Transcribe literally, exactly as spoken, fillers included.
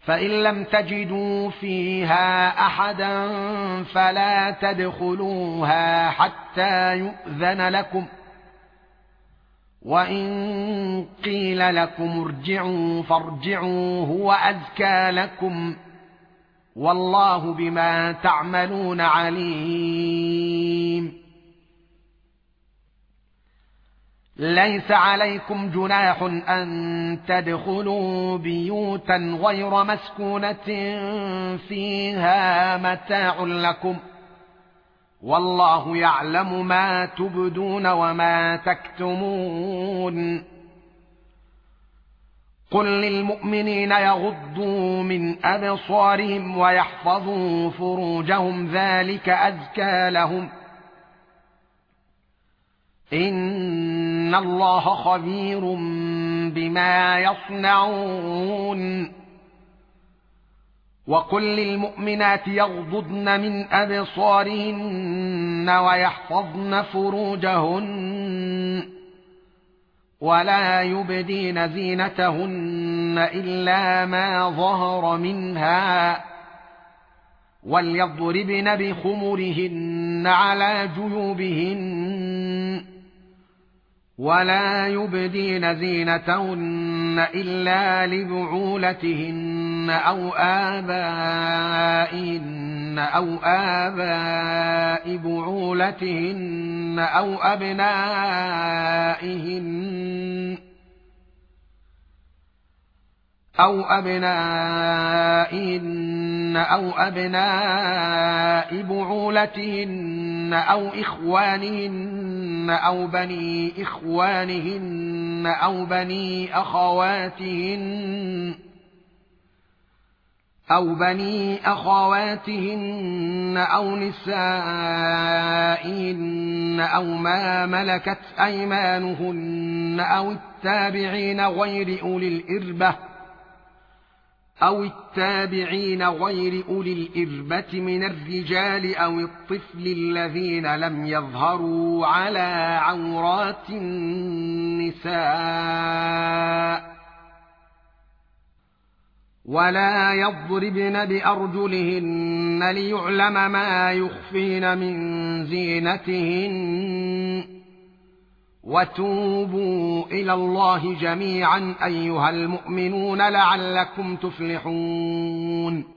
فإن لم تجدوا فيها أحدا فلا تدخلوها حتى يؤذن لكم، وإن قيل لكم ارجعوا فارجعوا هو أزكى لكم، والله بما تعملون عليم. ليس عليكم جناح أن تدخلوا بيوتا غير مسكونة فيها متاع لكم، والله يعلم ما تبدون وما تكتمون. قل للمؤمنين يغضوا من أبصارهم ويحفظوا فروجهم ذلك أزكى لهم، إن الله خبير بما يصنعون. وقل للمؤمنات يغضضن من أبصارهن ويحفظن فروجهن ولا يبدين زينتهن إلا ما ظهر منها، وليضربن بخمرهن على جيوبهن ولا يبدين زينتهن إلا لبعولتهن أو آبائهن أو آباء بعولتهن أو أبنائهن أو أبنائهن أو أبناء بعولتهن أو إخوانهن أو بني إخوانهن أو بني أخواتهن أو بني أخواتهن أو نسائهن أو ما ملكت أيمانهن أو التابعين غير أولي الإربة أو التابعين غير أولي الإربة من الرجال أو الطفل الذين لم يظهروا على عورات النساء، ولا يضربن بأرجلهن ليعلم ما يخفين من زينتهن. وتوبوا إلى الله جميعا أيها المؤمنون لعلكم تفلحون.